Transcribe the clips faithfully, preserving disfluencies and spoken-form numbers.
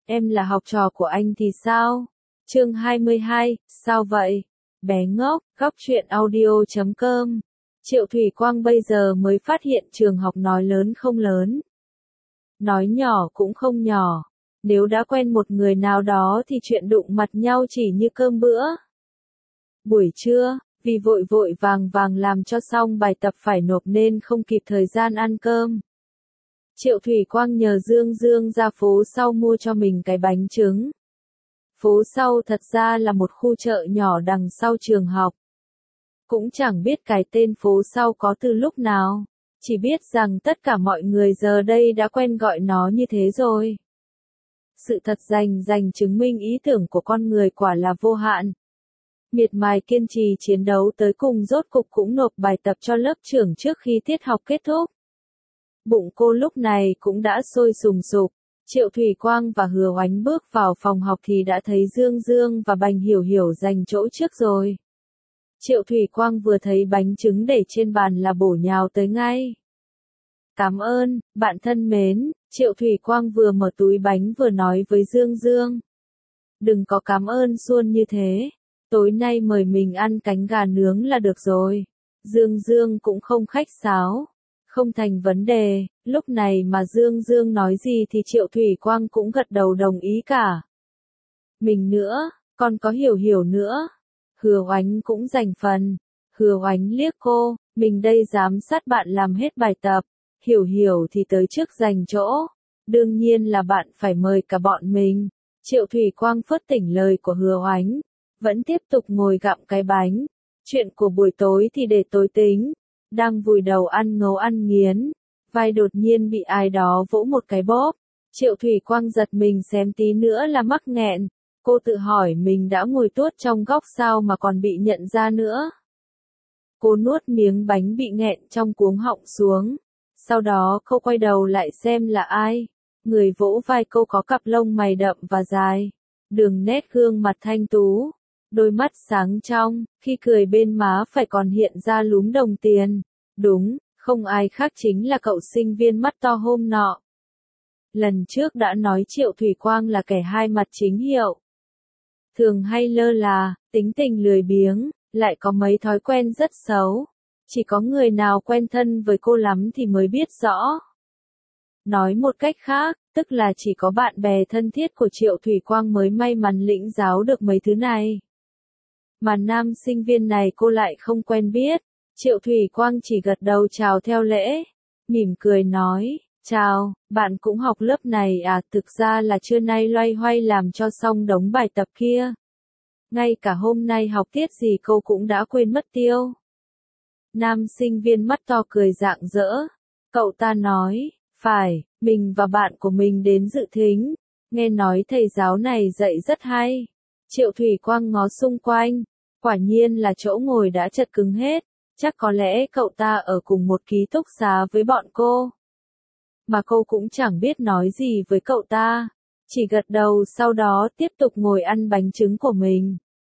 em là học trò của anh thì sao? Chương hai mươi hai, sao vậy? Bé ngốc, góc truyện audio chấm com. Triệu Thủy Quang bây giờ mới phát hiện trường học nói lớn không lớn. Nói nhỏ cũng không nhỏ. Nếu đã quen một người nào đó thì chuyện đụng mặt nhau chỉ như cơm bữa. Buổi trưa, vì vội vội vàng vàng làm cho xong bài tập phải nộp nên không kịp thời gian ăn cơm. Triệu Thủy Quang nhờ Dương Dương ra phố sau mua cho mình cái bánh trứng. Phố sau thật ra là một khu chợ nhỏ đằng sau trường học. Cũng chẳng biết cái tên phố sau có từ lúc nào, chỉ biết rằng tất cả mọi người giờ đây đã quen gọi nó như thế rồi. Sự thật rành rành chứng minh ý tưởng của con người quả là vô hạn. Miệt mài kiên trì chiến đấu tới cùng rốt cục cũng nộp bài tập cho lớp trưởng trước khi tiết học kết thúc. Bụng cô lúc này cũng đã sôi sùng sục. Triệu Thủy Quang và Hứa Oánh bước vào phòng học thì đã thấy Dương Dương và Bành Hiểu Hiểu giành chỗ trước rồi. Triệu Thủy Quang vừa thấy bánh trứng để trên bàn là bổ nhào tới ngay. Cảm ơn, bạn thân mến, Triệu Thủy Quang vừa mở túi bánh vừa nói với Dương Dương. Đừng có cảm ơn suôn như thế, tối nay mời mình ăn cánh gà nướng là được rồi. Dương Dương cũng không khách sáo. Không thành vấn đề, lúc này mà Dương Dương nói gì thì Triệu Thủy Quang cũng gật đầu đồng ý cả. Mình nữa, còn có Hiểu Hiểu nữa. Hứa Oánh cũng giành phần. Hứa Oánh liếc cô, mình đây giám sát bạn làm hết bài tập. Hiểu Hiểu thì tới trước giành chỗ. Đương nhiên là bạn phải mời cả bọn mình. Triệu Thủy Quang phớt tỉnh lời của Hứa Oánh. Vẫn tiếp tục ngồi gặm cái bánh. Chuyện của buổi tối thì để tối tính. Đang vùi đầu ăn ngấu ăn nghiến, vai đột nhiên bị ai đó vỗ một cái bóp. Triệu Thủy Quang giật mình xém tí nữa là mắc nghẹn. Cô tự hỏi mình đã ngồi tuốt trong góc sao mà còn bị nhận ra nữa. Cô nuốt miếng bánh bị nghẹn trong cuống họng xuống. Sau đó cô quay đầu lại xem là ai. Người vỗ vai cô có cặp lông mày đậm và dài. Đường nét gương mặt thanh tú. Đôi mắt sáng trong, khi cười bên má phải còn hiện ra lúm đồng tiền. Đúng, không ai khác chính là cậu sinh viên mắt to hôm nọ. Lần trước đã nói Triệu Thủy Quang là kẻ hai mặt chính hiệu. Thường hay lơ là, tính tình lười biếng, lại có mấy thói quen rất xấu. Chỉ có người nào quen thân với cô lắm thì mới biết rõ. Nói một cách khác, tức là chỉ có bạn bè thân thiết của Triệu Thủy Quang mới may mắn lĩnh giáo được mấy thứ này. Mà nam sinh viên này cô lại không quen biết. Triệu Thủy Quang chỉ gật đầu chào theo lễ. Mỉm cười nói, chào, bạn cũng học lớp này à? Thực ra là trưa nay loay hoay làm cho xong đống bài tập kia. Ngay cả hôm nay học tiết gì cô cũng đã quên mất tiêu. Nam sinh viên mắt to cười rạng rỡ. Cậu ta nói, phải, mình và bạn của mình đến dự thính. Nghe nói thầy giáo này dạy rất hay. Triệu Thủy Quang ngó xung quanh. Quả nhiên là chỗ ngồi đã chật cứng hết. Chắc có lẽ cậu ta ở cùng một ký túc xá với bọn cô. Mà cô cũng chẳng biết nói gì với cậu ta. Chỉ gật đầu sau đó tiếp tục ngồi ăn bánh trứng của mình.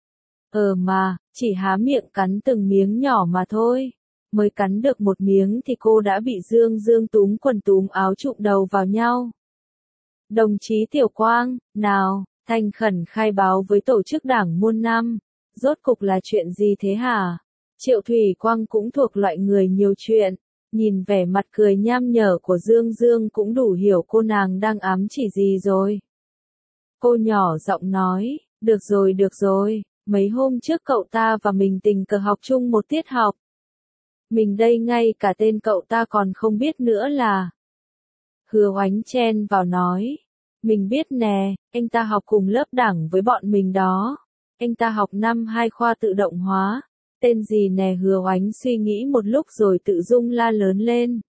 Ờ mà, chỉ há miệng cắn từng miếng nhỏ mà thôi. Mới cắn được một miếng thì cô đã bị Dương Dương túm quần túm áo trụm đầu vào nhau. Đồng chí Tiểu Quang, nào, thành khẩn khai báo với tổ chức đảng muôn năm. Rốt cục là chuyện gì thế hả? Triệu Thủy Quang cũng thuộc loại người nhiều chuyện. Nhìn vẻ mặt cười nham nhở của Dương Dương cũng đủ hiểu cô nàng đang ám chỉ gì rồi. Cô nhỏ giọng nói, được rồi được rồi, mấy hôm trước cậu ta và mình tình cờ học chung một tiết học. Mình đây ngay cả tên cậu ta còn không biết nữa là. Hứa Oánh chen vào nói, mình biết nè, anh ta học cùng lớp đảng với bọn mình đó. Anh ta học năm hai khoa tự động hóa. Tên gì nè? Hứa Oánh suy nghĩ một lúc rồi tự dung la lớn lên.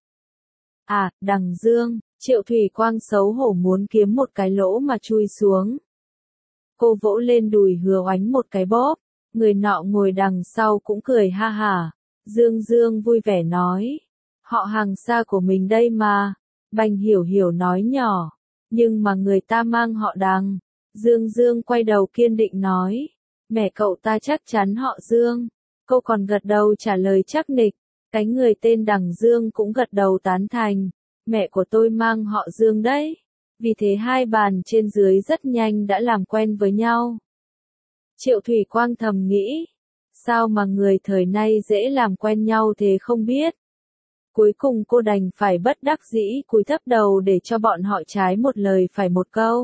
À, Đằng Dương. Triệu Thủy Quang xấu hổ muốn kiếm một cái lỗ mà chui xuống. Cô vỗ lên đùi Hứa Oánh một cái bóp. Người nọ ngồi đằng sau cũng cười ha hả. Dương Dương vui vẻ nói. Họ hàng xa của mình đây mà. Bành Hiểu Hiểu nói nhỏ. Nhưng mà người ta mang họ Đằng. Dương Dương quay đầu kiên định nói. Mẹ cậu ta chắc chắn họ Dương. Cô còn gật đầu trả lời chắc nịch. Cái người tên Đằng Dương cũng gật đầu tán thành. Mẹ của tôi mang họ Dương đấy. Vì thế hai bàn trên dưới rất nhanh đã làm quen với nhau. Triệu Thủy Quang thầm nghĩ, sao mà người thời nay dễ làm quen nhau thế không biết. Cuối cùng cô đành phải bất đắc dĩ cúi thấp đầu để cho bọn họ trái một lời phải một câu.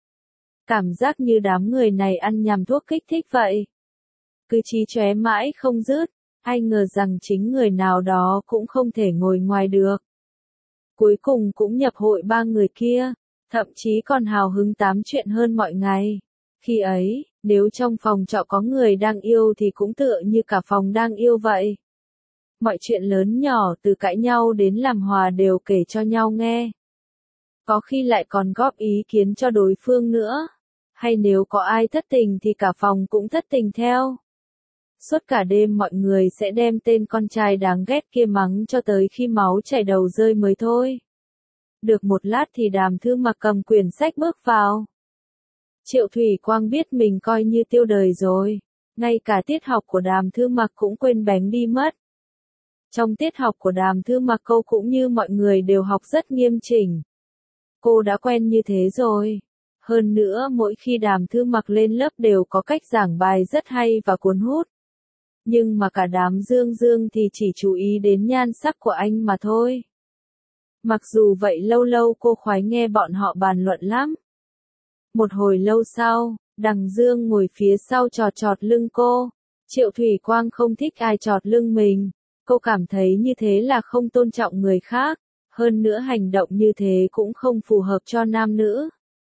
Cảm giác như đám người này ăn nhầm thuốc kích thích vậy. Cứ chí chóe mãi không dứt, ai ngờ rằng chính người nào đó cũng không thể ngồi ngoài được. Cuối cùng cũng nhập hội ba người kia, thậm chí còn hào hứng tám chuyện hơn mọi ngày. Khi ấy, nếu trong phòng trọ có người đang yêu thì cũng tựa như cả phòng đang yêu vậy. Mọi chuyện lớn nhỏ từ cãi nhau đến làm hòa đều kể cho nhau nghe. Có khi lại còn góp ý kiến cho đối phương nữa. Hay nếu có ai thất tình thì cả phòng cũng thất tình theo. Suốt cả đêm mọi người sẽ đem tên con trai đáng ghét kia mắng cho tới khi máu chảy đầu rơi mới thôi. Được một lát thì Đàm Thư Mặc cầm quyển sách bước vào. Triệu Thủy Quang biết mình coi như tiêu đời rồi. Ngay cả tiết học của Đàm Thư Mặc cũng quên bén đi mất. Trong tiết học của Đàm Thư Mặc cô cũng như mọi người đều học rất nghiêm chỉnh. Cô đã quen như thế rồi. Hơn nữa mỗi khi Đàm Thư Mặc lên lớp đều có cách giảng bài rất hay và cuốn hút. Nhưng mà cả đám Dương Dương thì chỉ chú ý đến nhan sắc của anh mà thôi. Mặc dù vậy lâu lâu cô khoái nghe bọn họ bàn luận lắm. Một hồi lâu sau, Đằng Dương ngồi phía sau chọt chọt lưng cô. Triệu Thủy Quang không thích ai chọt lưng mình. Cô cảm thấy như thế là không tôn trọng người khác. Hơn nữa hành động như thế cũng không phù hợp cho nam nữ.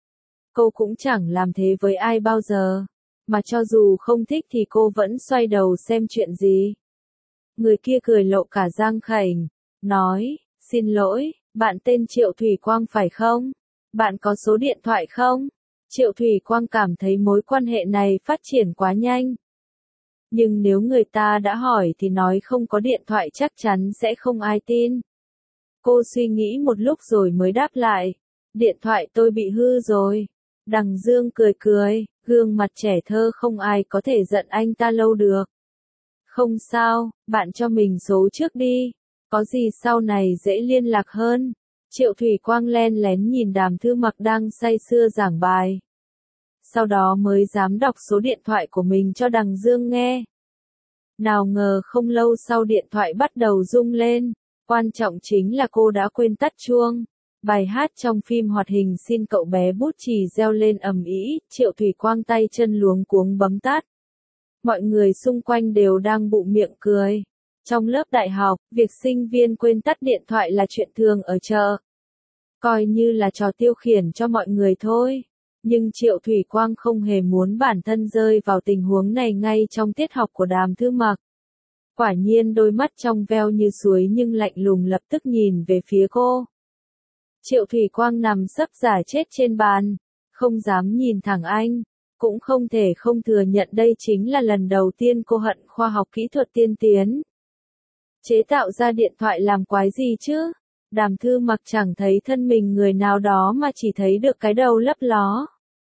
Cô cũng chẳng làm thế với ai bao giờ. Mà cho dù không thích thì cô vẫn xoay đầu xem chuyện gì. Người kia cười lộ cả răng khểnh, nói, xin lỗi, bạn tên Triệu Thủy Quang phải không? Bạn có số điện thoại không? Triệu Thủy Quang cảm thấy mối quan hệ này phát triển quá nhanh. Nhưng nếu người ta đã hỏi thì nói không có điện thoại chắc chắn sẽ không ai tin. Cô suy nghĩ một lúc rồi mới đáp lại, điện thoại tôi bị hư rồi. Đằng Dương cười cười, gương mặt trẻ thơ không ai có thể giận anh ta lâu được. Không sao, bạn cho mình số trước đi, có gì sau này dễ liên lạc hơn. Triệu Thủy Quang len lén nhìn Đàm Thư Mặc đang say sưa giảng bài. Sau đó mới dám đọc số điện thoại của mình cho Đằng Dương nghe. Nào ngờ không lâu sau điện thoại bắt đầu rung lên, quan trọng chính là cô đã quên tắt chuông. Bài hát trong phim hoạt hình Xin cậu bé bút chì reo lên ầm ĩ, Triệu Thủy Quang tay chân luống cuống bấm tắt. Mọi người xung quanh đều đang bụng miệng cười. Trong lớp đại học, việc sinh viên quên tắt điện thoại là chuyện thường ở chợ. Coi như là trò tiêu khiển cho mọi người thôi. Nhưng Triệu Thủy Quang không hề muốn bản thân rơi vào tình huống này ngay trong tiết học của Đàm Thư Mặc. Quả nhiên đôi mắt trong veo như suối nhưng lạnh lùng lập tức nhìn về phía cô. Triệu Thủy Quang nằm sấp giả chết trên bàn, không dám nhìn thẳng anh, cũng không thể không thừa nhận đây chính là lần đầu tiên cô hận khoa học kỹ thuật tiên tiến. Chế tạo ra điện thoại làm quái gì chứ? Đàm Thư Mặc chẳng thấy thân mình người nào đó mà chỉ thấy được cái đầu lấp ló.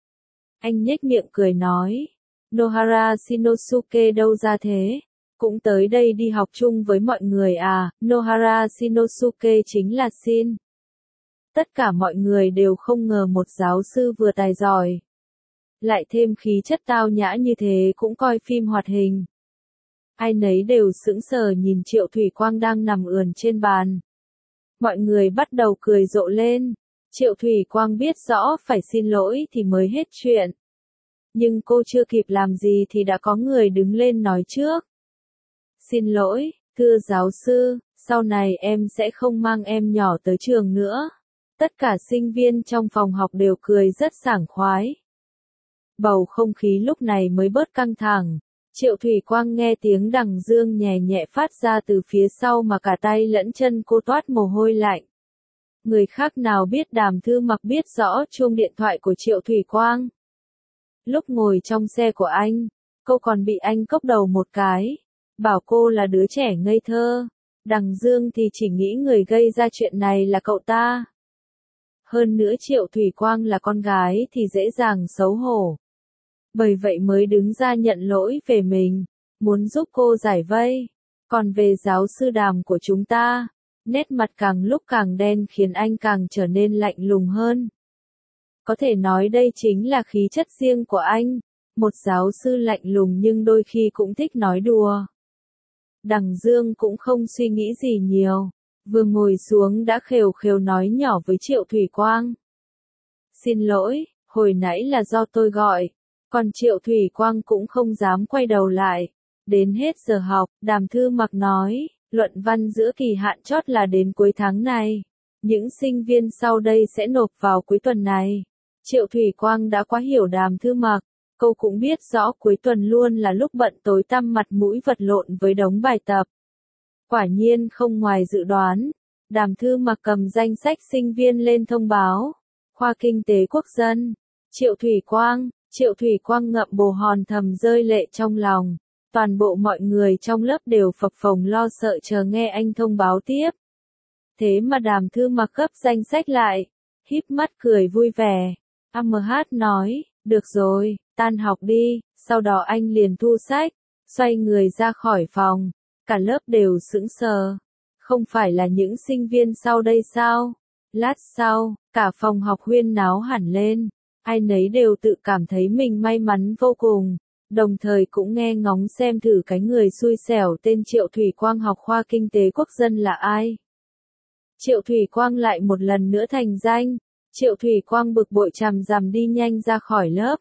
Anh nhếch miệng cười nói, Nohara Shinosuke đâu ra thế? Cũng tới đây đi học chung với mọi người à? Nohara Shinosuke chính là Shin. Tất cả mọi người đều không ngờ một giáo sư vừa tài giỏi, lại thêm khí chất tao nhã như thế cũng coi phim hoạt hình. Ai nấy đều sững sờ nhìn Triệu Thủy Quang đang nằm ườn trên bàn. Mọi người bắt đầu cười rộ lên. Triệu Thủy Quang biết rõ phải xin lỗi thì mới hết chuyện. Nhưng cô chưa kịp làm gì thì đã có người đứng lên nói trước. Xin lỗi, thưa giáo sư, sau này em sẽ không mang em nhỏ tới trường nữa. Tất cả sinh viên trong phòng học đều cười rất sảng khoái. Bầu không khí lúc này mới bớt căng thẳng. Triệu Thủy Quang nghe tiếng Đằng Dương nhẹ nhẹ phát ra từ phía sau mà cả tay lẫn chân cô toát mồ hôi lạnh. Người khác nào biết Đàm Thư Mặc biết rõ chuông điện thoại của Triệu Thủy Quang. Lúc ngồi trong xe của anh, cô còn bị anh cốc đầu một cái, bảo cô là đứa trẻ ngây thơ. Đằng Dương thì chỉ nghĩ người gây ra chuyện này là cậu ta. Hơn nữa Triệu Thủy Quang là con gái thì dễ dàng xấu hổ. Bởi vậy mới đứng ra nhận lỗi về mình, muốn giúp cô giải vây. Còn về giáo sư Đàm của chúng ta, nét mặt càng lúc càng đen khiến anh càng trở nên lạnh lùng hơn. Có thể nói đây chính là khí chất riêng của anh, một giáo sư lạnh lùng nhưng đôi khi cũng thích nói đùa. Đằng Dương cũng không suy nghĩ gì nhiều, vừa ngồi xuống đã khều khều nói nhỏ với Triệu Thủy Quang. Xin lỗi, hồi nãy là do tôi gọi, còn Triệu Thủy Quang cũng không dám quay đầu lại. Đến hết giờ học, Đàm Thư Mặc nói, luận văn giữa kỳ hạn chót là đến cuối tháng này. Những sinh viên sau đây sẽ nộp vào cuối tuần này. Triệu Thủy Quang đã quá hiểu Đàm Thư Mặc, cô cũng biết rõ cuối tuần luôn là lúc bận tối tăm mặt mũi vật lộn với đống bài tập. Quả nhiên không ngoài dự đoán, Đàm Thư Mặc cầm danh sách sinh viên lên thông báo. Khoa Kinh tế Quốc dân, Triệu Thủy Quang, Triệu Thủy Quang ngậm bồ hòn thầm rơi lệ trong lòng. Toàn bộ mọi người trong lớp đều phập phồng lo sợ chờ nghe anh thông báo tiếp. Thế mà Đàm Thư Mặc gấp danh sách lại, híp mắt cười vui vẻ. a em hát nói, được rồi, tan học đi, sau đó anh liền thu sách, xoay người ra khỏi phòng. Cả lớp đều sững sờ. Không phải là những sinh viên sau đây sao? Lát sau, cả phòng học huyên náo hẳn lên. Ai nấy đều tự cảm thấy mình may mắn vô cùng, đồng thời cũng nghe ngóng xem thử cái người xui xẻo tên Triệu Thủy Quang học khoa Kinh tế Quốc dân là ai. Triệu Thủy Quang lại một lần nữa thành danh. Triệu Thủy Quang bực bội chằm chằm đi nhanh ra khỏi lớp.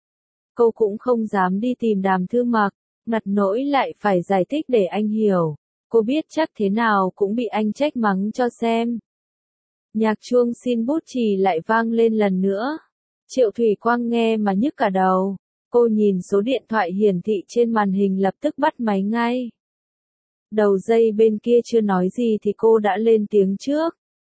Cô cũng không dám đi tìm Đàm Thư Mặc, ngặt nỗi lại phải giải thích để anh hiểu. Cô biết chắc thế nào cũng bị anh trách mắng cho xem. Nhạc chuông xin bút chì lại vang lên lần nữa. Triệu Thủy Quang nghe mà nhức cả đầu. Cô nhìn số điện thoại hiển thị trên màn hình lập tức bắt máy ngay. Đầu dây bên kia chưa nói gì thì cô đã lên tiếng trước.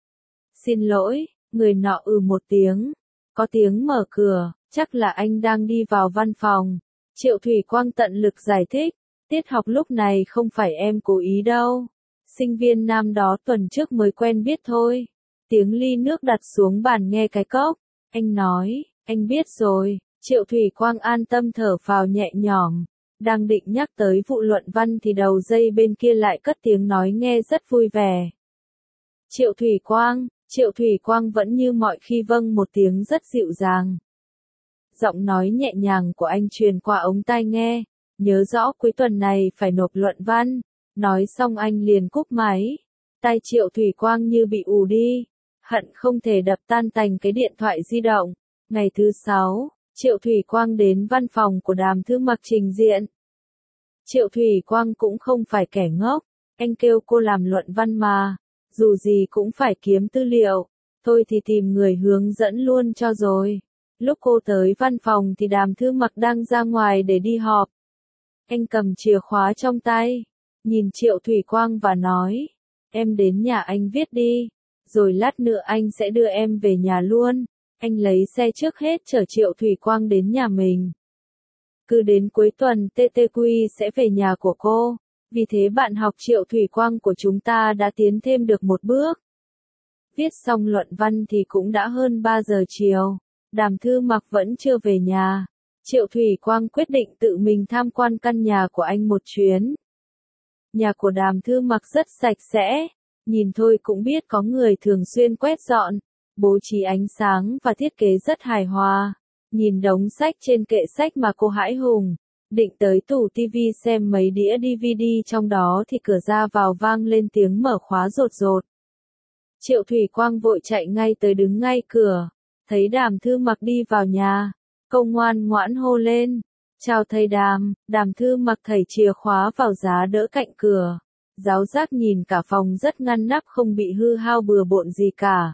Xin lỗi, người nọ ừ một tiếng. Có tiếng mở cửa, chắc là anh đang đi vào văn phòng. Triệu Thủy Quang tận lực giải thích. Tiết học lúc này không phải em cố ý đâu. Sinh viên nam đó tuần trước mới quen biết thôi. Tiếng ly nước đặt xuống bàn nghe cái cốc. Anh nói, anh biết rồi. Triệu Thủy Quang an tâm thở phào nhẹ nhõm. Đang định nhắc tới vụ luận văn thì đầu dây bên kia lại cất tiếng nói nghe rất vui vẻ. Triệu Thủy Quang, Triệu Thủy Quang vẫn như mọi khi vâng một tiếng rất dịu dàng. Giọng nói nhẹ nhàng của anh truyền qua ống tai nghe. Nhớ rõ cuối tuần này phải nộp luận văn. Nói xong anh liền cúp máy. Tai Triệu Thủy Quang như bị ù đi. Hận không thể đập tan tành cái điện thoại di động. Ngày thứ sáu, Triệu Thủy Quang đến văn phòng của Đàm Thư Mặc trình diện. Triệu Thủy Quang cũng không phải kẻ ngốc. Anh kêu cô làm luận văn mà. Dù gì cũng phải kiếm tư liệu. Thôi thì tìm người hướng dẫn luôn cho rồi. Lúc cô tới văn phòng thì Đàm Thư Mặc đang ra ngoài để đi họp. Anh cầm chìa khóa trong tay, nhìn Triệu Thủy Quang và nói, em đến nhà anh viết đi, rồi lát nữa anh sẽ đưa em về nhà luôn. Anh lấy xe trước hết chở Triệu Thủy Quang đến nhà mình. Cứ đến cuối tuần tê tê quy sẽ về nhà của cô, vì thế bạn học Triệu Thủy Quang của chúng ta đã tiến thêm được một bước. Viết xong luận văn thì cũng đã hơn ba giờ chiều, Đàm Thư Mặc vẫn chưa về nhà. Triệu Thủy Quang quyết định tự mình tham quan căn nhà của anh một chuyến. Nhà của Đàm Thư Mặc rất sạch sẽ, nhìn thôi cũng biết có người thường xuyên quét dọn, bố trí ánh sáng và thiết kế rất hài hòa. Nhìn đống sách trên kệ sách mà cô hãi hùng, định tới tủ tivi xem mấy đĩa đê vê đê trong đó thì cửa ra vào vang lên tiếng mở khóa rột rột. Triệu Thủy Quang vội chạy ngay tới đứng ngay cửa, thấy Đàm Thư Mặc đi vào nhà. Cô ngoan ngoãn hô lên, chào thầy Đàm. Đàm Thư Mặc thảy chìa khóa vào giá đỡ cạnh cửa. Giáo giác nhìn cả phòng rất ngăn nắp không bị hư hao bừa bộn gì cả.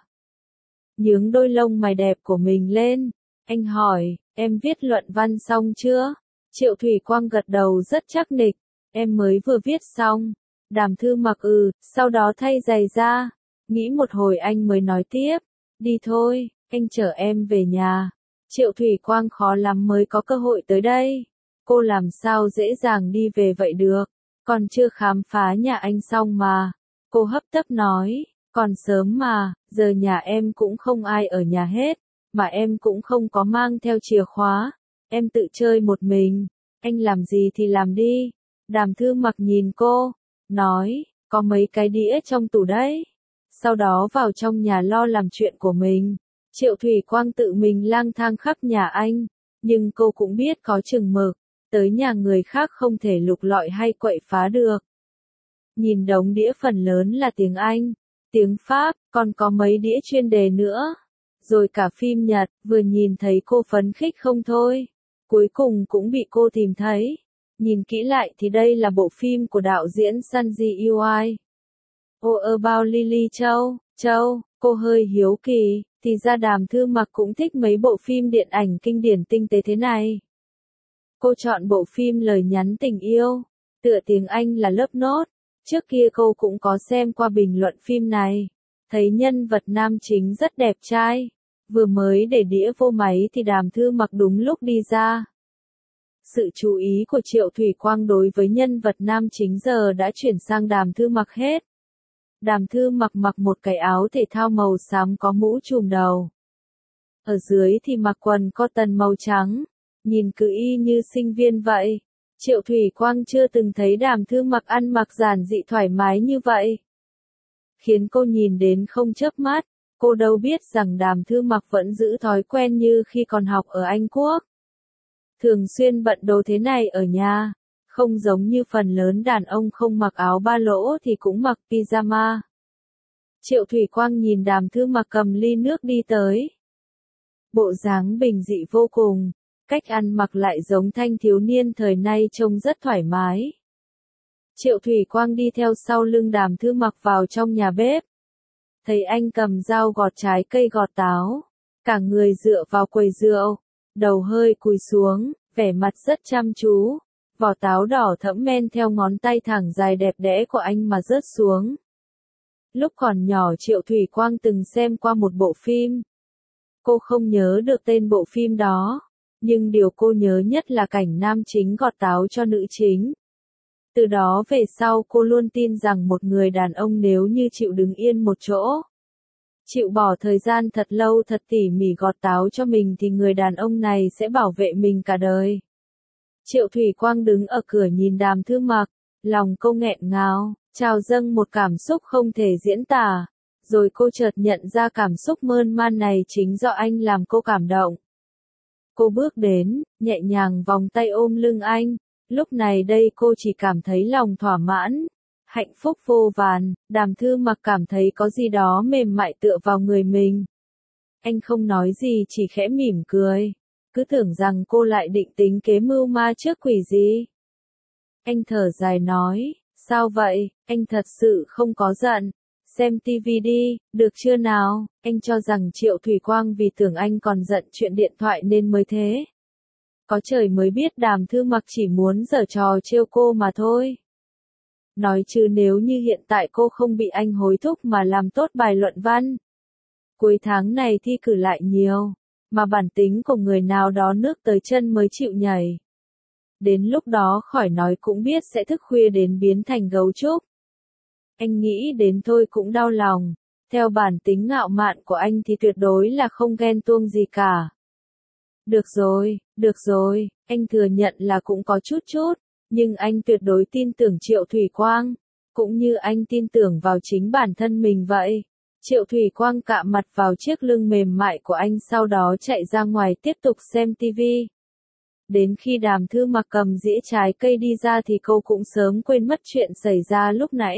Nhướng đôi lông mày đẹp của mình lên. Anh hỏi, em viết luận văn xong chưa? Triệu Thủy Quang gật đầu rất chắc nịch. Em mới vừa viết xong. Đàm Thư Mặc ừ, sau đó thay giày ra. Nghĩ một hồi anh mới nói tiếp. Đi thôi, anh chở em về nhà. Triệu Thủy Quang khó lắm mới có cơ hội tới đây. Cô làm sao dễ dàng đi về vậy được. Còn chưa khám phá nhà anh xong mà. Cô hấp tấp nói, còn sớm mà, giờ nhà em cũng không ai ở nhà hết. Mà em cũng không có mang theo chìa khóa. Em tự chơi một mình. Anh làm gì thì làm đi. Đàm Thư Mặc nhìn cô, nói, có mấy cái đĩa trong tủ đấy. Sau đó vào trong nhà lo làm chuyện của mình. Triệu Thủy Quang tự mình lang thang khắp nhà anh, nhưng cô cũng biết có chừng mực, tới nhà người khác không thể lục lọi hay quậy phá được. Nhìn đống đĩa phần lớn là tiếng Anh, tiếng Pháp, còn có mấy đĩa chuyên đề nữa. Rồi cả phim Nhật, vừa nhìn thấy cô phấn khích không thôi. Cuối cùng cũng bị cô tìm thấy. Nhìn kỹ lại thì đây là bộ phim của đạo diễn Sanji Yui. All About Lily Châu, Châu, cô hơi hiếu kỳ, thì ra Đàm Thư Mặc cũng thích mấy bộ phim điện ảnh kinh điển tinh tế thế này. Cô chọn bộ phim Lời nhắn tình yêu, tựa tiếng Anh là Love Note. Trước kia cô cũng có xem qua bình luận phim này, thấy nhân vật nam chính rất đẹp trai. Vừa mới để đĩa vô máy thì Đàm Thư Mặc đúng lúc đi ra. Sự chú ý của Triệu Thủy Quang đối với nhân vật nam chính giờ đã chuyển sang Đàm Thư Mặc hết. Đàm Thư Mặc mặc một cái áo thể thao màu xám có mũ trùm đầu. Ở dưới thì mặc quần cotton màu trắng, nhìn cứ y như sinh viên vậy. Triệu Thủy Quang chưa từng thấy Đàm Thư Mặc ăn mặc giản dị thoải mái như vậy. Khiến cô nhìn đến không chớp mắt, cô đâu biết rằng Đàm Thư Mặc vẫn giữ thói quen như khi còn học ở Anh Quốc. Thường xuyên bận đồ thế này ở nhà, không giống như phần lớn đàn ông không mặc áo ba lỗ thì cũng mặc pyjama. Triệu Thủy Quang nhìn Đàm Thư Mặc cầm ly nước đi tới. Bộ dáng bình dị vô cùng, cách ăn mặc lại giống thanh thiếu niên thời nay trông rất thoải mái. Triệu Thủy Quang đi theo sau lưng Đàm Thư Mặc vào trong nhà bếp. Thấy anh cầm dao gọt trái cây gọt táo, cả người dựa vào quầy rượu, đầu hơi cúi xuống, vẻ mặt rất chăm chú. Vỏ táo đỏ thẫm men theo ngón tay thẳng dài đẹp đẽ của anh mà rớt xuống. Lúc còn nhỏ Triệu Thủy Quang từng xem qua một bộ phim. Cô không nhớ được tên bộ phim đó, nhưng điều cô nhớ nhất là cảnh nam chính gọt táo cho nữ chính. Từ đó về sau cô luôn tin rằng một người đàn ông nếu như chịu đứng yên một chỗ, chịu bỏ thời gian thật lâu thật tỉ mỉ gọt táo cho mình thì người đàn ông này sẽ bảo vệ mình cả đời. Triệu Thủy Quang đứng ở cửa nhìn Đàm Thư Mặc, lòng cô nghẹn ngào, trào dâng một cảm xúc không thể diễn tả. Rồi cô chợt nhận ra cảm xúc mơn man này chính do anh làm cô cảm động. Cô bước đến, nhẹ nhàng vòng tay ôm lưng anh. Lúc này đây cô chỉ cảm thấy lòng thỏa mãn, hạnh phúc vô vàn. Đàm Thư Mặc cảm thấy có gì đó mềm mại tựa vào người mình. Anh không nói gì chỉ khẽ mỉm cười, cứ tưởng rằng cô lại định tính kế mưu ma trước quỷ gì. Anh thở dài nói, sao vậy, anh thật sự không có giận. Xem tivi đi, được chưa nào? Anh cho rằng Triệu Thủy Quang vì tưởng anh còn giận chuyện điện thoại nên mới thế. Có trời mới biết Đàm Thư Mặc chỉ muốn giở trò trêu cô mà thôi. Nói chứ nếu như hiện tại cô không bị anh hối thúc mà làm tốt bài luận văn. Cuối tháng này thi cử lại nhiều, mà bản tính của người nào đó nước tới chân mới chịu nhảy. Đến lúc đó khỏi nói cũng biết sẽ thức khuya đến biến thành gấu trúc. Anh nghĩ đến thôi cũng đau lòng, theo bản tính ngạo mạn của anh thì tuyệt đối là không ghen tuông gì cả. Được rồi, được rồi, anh thừa nhận là cũng có chút chút, nhưng anh tuyệt đối tin tưởng Triệu Thủy Quang, cũng như anh tin tưởng vào chính bản thân mình vậy. Triệu Thủy Quang cạm mặt vào chiếc lưng mềm mại của anh sau đó chạy ra ngoài tiếp tục xem tivi. Đến khi Đàm Thư Mặc cầm dĩa trái cây đi ra thì cô cũng sớm quên mất chuyện xảy ra lúc nãy.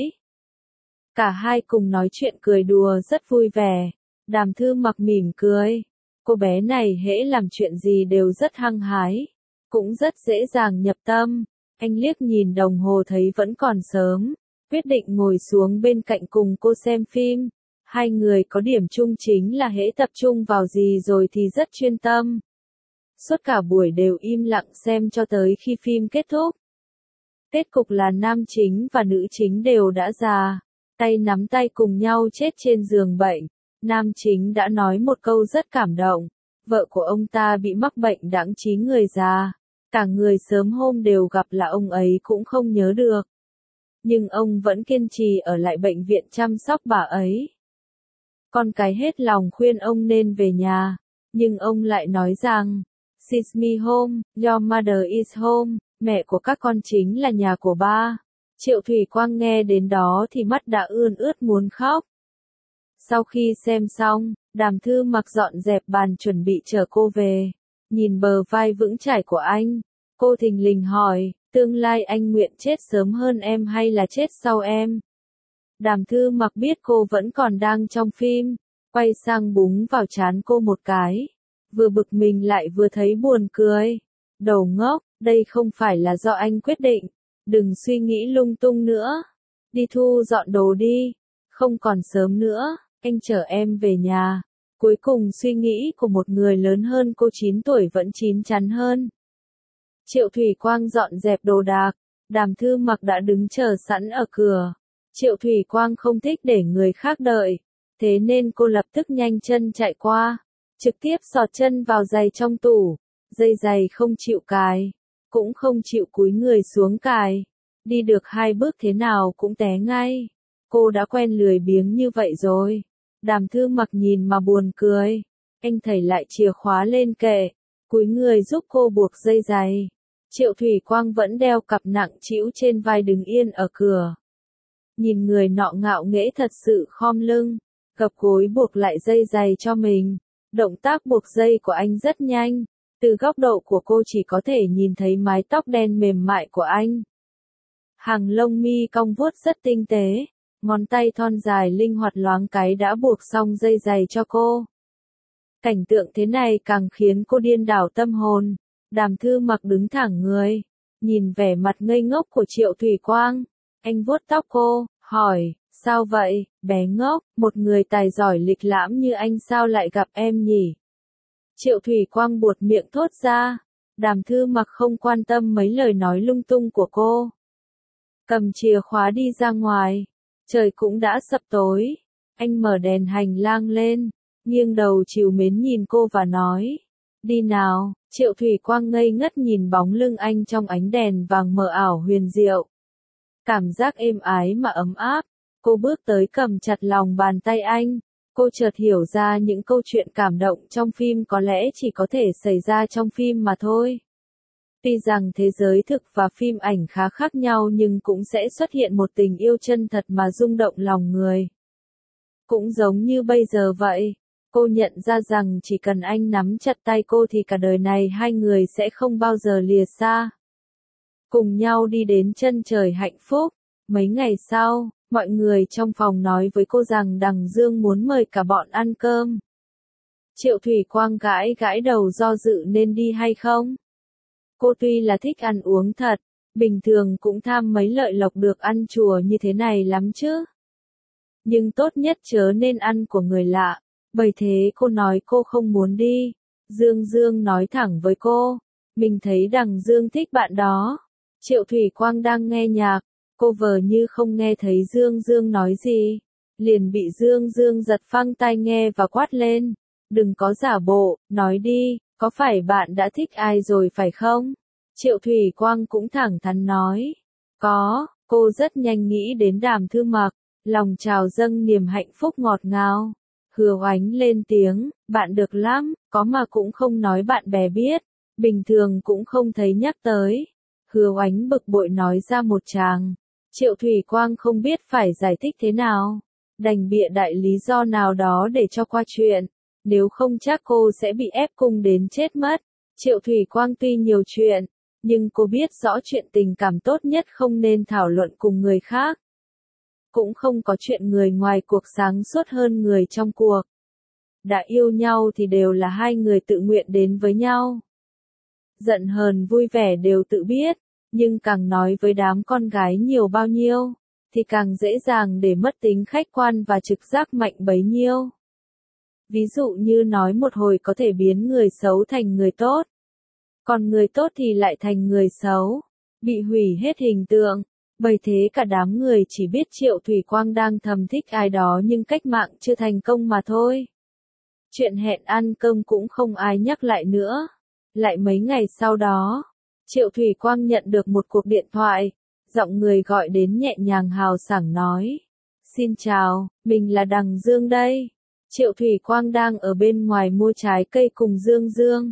Cả hai cùng nói chuyện cười đùa rất vui vẻ. Đàm Thư Mặc mỉm cười. Cô bé này hễ làm chuyện gì đều rất hăng hái, cũng rất dễ dàng nhập tâm. Anh liếc nhìn đồng hồ thấy vẫn còn sớm, quyết định ngồi xuống bên cạnh cùng cô xem phim. Hai người có điểm chung chính là hễ tập trung vào gì rồi thì rất chuyên tâm. Suốt cả buổi đều im lặng xem cho tới khi phim kết thúc. Kết cục là nam chính và nữ chính đều đã già, tay nắm tay cùng nhau chết trên giường bệnh. Nam chính đã nói một câu rất cảm động, vợ của ông ta bị mắc bệnh đãng trí người già, cả người sớm hôm đều gặp là ông ấy cũng không nhớ được. Nhưng ông vẫn kiên trì ở lại bệnh viện chăm sóc bà ấy. Con cái hết lòng khuyên ông nên về nhà, nhưng ông lại nói rằng, She's me home, your mother is home, mẹ của các con chính là nhà của ba. Triệu Thủy Quang nghe đến đó thì mắt đã ươn ướt muốn khóc. Sau khi xem xong, Đàm Thư Mặc dọn dẹp bàn chuẩn bị chở cô về. Nhìn bờ vai vững chãi của anh, cô thình lình hỏi, tương lai anh nguyện chết sớm hơn em hay là chết sau em? Đàm Thư Mặc biết cô vẫn còn đang trong phim, quay sang búng vào trán cô một cái. Vừa bực mình lại vừa thấy buồn cười. Đầu ngốc, đây không phải là do anh quyết định. Đừng suy nghĩ lung tung nữa. Đi thu dọn đồ đi. Không còn sớm nữa, anh chở em về nhà. Cuối cùng suy nghĩ của một người lớn hơn cô chín tuổi vẫn chín chắn hơn. Triệu Thủy Quang dọn dẹp đồ đạc. Đàm Thư Mặc đã đứng chờ sẵn ở cửa. Triệu Thủy Quang không thích để người khác đợi. Thế nên cô lập tức nhanh chân chạy qua. Trực tiếp sọt chân vào giày trong tủ. Dây giày không chịu cài. Cũng không chịu cúi người xuống cài. Đi được hai bước thế nào cũng té ngay. Cô đã quen lười biếng như vậy rồi. Đàm Thư Mặc nhìn mà buồn cười. Anh thảy lại chìa khóa lên kệ. Cúi người giúp cô buộc dây giày. Triệu Thủy Quang vẫn đeo cặp nặng trĩu trên vai đứng yên ở cửa. Nhìn người nọ ngạo nghễ thật sự khom lưng. Gập gối buộc lại dây giày cho mình. Động tác buộc dây của anh rất nhanh. Từ góc độ của cô chỉ có thể nhìn thấy mái tóc đen mềm mại của anh. Hàng lông mi cong vuốt rất tinh tế. Ngón tay thon dài linh hoạt loáng cái đã buộc xong dây giày cho cô. Cảnh tượng thế này càng khiến cô điên đảo tâm hồn. Đàm Thư Mặc đứng thẳng người. Nhìn vẻ mặt ngây ngốc của Triệu Thủy Quang. Anh vuốt tóc cô, hỏi, sao vậy, bé ngốc, một người tài giỏi lịch lãm như anh sao lại gặp em nhỉ? Triệu Thủy Quang buột miệng thốt ra. Đàm Thư Mặc không quan tâm mấy lời nói lung tung của cô. Cầm chìa khóa đi ra ngoài. Trời cũng đã sập tối. Anh mở đèn hành lang lên. Nghiêng đầu trìu mến nhìn cô và nói. Đi nào. Triệu Thủy Quang ngây ngất nhìn bóng lưng anh trong ánh đèn vàng mờ ảo huyền diệu. Cảm giác êm ái mà ấm áp. Cô bước tới cầm chặt lòng bàn tay anh. Cô chợt hiểu ra những câu chuyện cảm động trong phim có lẽ chỉ có thể xảy ra trong phim mà thôi. Tuy rằng thế giới thực và phim ảnh khá khác nhau nhưng cũng sẽ xuất hiện một tình yêu chân thật mà rung động lòng người. Cũng giống như bây giờ vậy. Cô nhận ra rằng chỉ cần anh nắm chặt tay cô thì cả đời này hai người sẽ không bao giờ lìa xa. Cùng nhau đi đến chân trời hạnh phúc. Mấy ngày sau, mọi người trong phòng nói với cô rằng Đằng Dương muốn mời cả bọn ăn cơm. Triệu Thủy Quang gãi gãi đầu do dự nên đi hay không. Cô tuy là thích ăn uống thật, bình thường cũng tham mấy lợi lộc được ăn chùa như thế này lắm chứ. Nhưng tốt nhất chớ nên ăn của người lạ, bởi thế cô nói cô không muốn đi. Dương Dương nói thẳng với cô, mình thấy Đằng Dương thích bạn đó. Triệu Thủy Quang đang nghe nhạc, cô vờ như không nghe thấy Dương Dương nói gì. Liền bị Dương Dương giật phăng tai nghe và quát lên. Đừng có giả bộ, nói đi, có phải bạn đã thích ai rồi phải không? Triệu Thủy Quang cũng thẳng thắn nói. Có, cô rất nhanh nghĩ đến Đàm Thư Mặc, lòng trào dâng niềm hạnh phúc ngọt ngào. Hứa Oánh lên tiếng, bạn được lắm, có mà cũng không nói bạn bè biết, bình thường cũng không thấy nhắc tới. Hứa Oánh bực bội nói ra một tràng. Triệu Thủy Quang không biết phải giải thích thế nào, đành bịa đại lý do nào đó để cho qua chuyện, nếu không chắc cô sẽ bị ép cung đến chết mất. Triệu Thủy Quang tuy nhiều chuyện, nhưng cô biết rõ chuyện tình cảm tốt nhất không nên thảo luận cùng người khác. Cũng không có chuyện người ngoài cuộc sáng suốt hơn người trong cuộc. Đã yêu nhau thì đều là hai người tự nguyện đến với nhau. Giận hờn vui vẻ đều tự biết, nhưng càng nói với đám con gái nhiều bao nhiêu, thì càng dễ dàng để mất tính khách quan và trực giác mạnh bấy nhiêu. Ví dụ như nói một hồi có thể biến người xấu thành người tốt. Còn người tốt thì lại thành người xấu, bị hủy hết hình tượng. Bởi thế cả đám người chỉ biết Triệu Thủy Quang đang thầm thích ai đó nhưng cách mạng chưa thành công mà thôi. Chuyện hẹn ăn cơm cũng không ai nhắc lại nữa. Lại mấy ngày sau đó, Triệu Thủy Quang nhận được một cuộc điện thoại, giọng người gọi đến nhẹ nhàng hào sảng nói. Xin chào, mình là Đằng Dương đây. Triệu Thủy Quang đang ở bên ngoài mua trái cây cùng Dương Dương.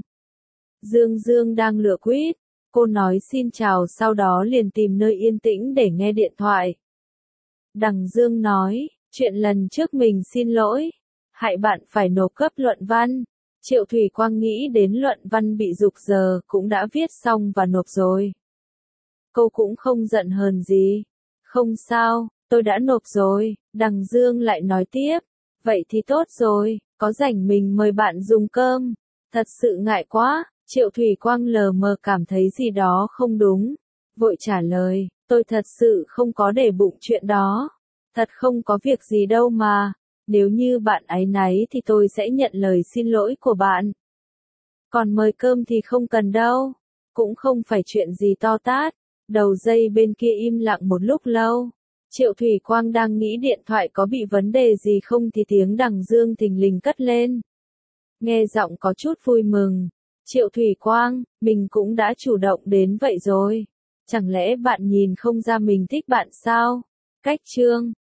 Dương Dương đang lựa quýt. Cô nói xin chào sau đó liền tìm nơi yên tĩnh để nghe điện thoại. Đằng Dương nói, chuyện lần trước mình xin lỗi. hại bạn phải nộp cấp luận văn. Triệu Thủy Quang nghĩ đến luận văn bị rục giờ, cũng đã viết xong và nộp rồi. Cô cũng không giận hờn gì. Không sao, tôi đã nộp rồi. Đằng Dương lại nói tiếp. Vậy thì tốt rồi, có rảnh mình mời bạn dùng cơm. Thật sự ngại quá. Triệu Thủy Quang lờ mờ cảm thấy gì đó không đúng. Vội trả lời, tôi thật sự không có để bụng chuyện đó. Thật không có việc gì đâu mà. Nếu như bạn áy náy thì tôi sẽ nhận lời xin lỗi của bạn. Còn mời cơm thì không cần đâu. Cũng không phải chuyện gì to tát. Đầu dây bên kia im lặng một lúc lâu. Triệu Thủy Quang đang nghĩ điện thoại có bị vấn đề gì không thì tiếng Đằng Dương thình lình cất lên. Nghe giọng có chút vui mừng. Triệu Thủy Quang, mình cũng đã chủ động đến vậy rồi. Chẳng lẽ bạn nhìn không ra mình thích bạn sao? Cách chương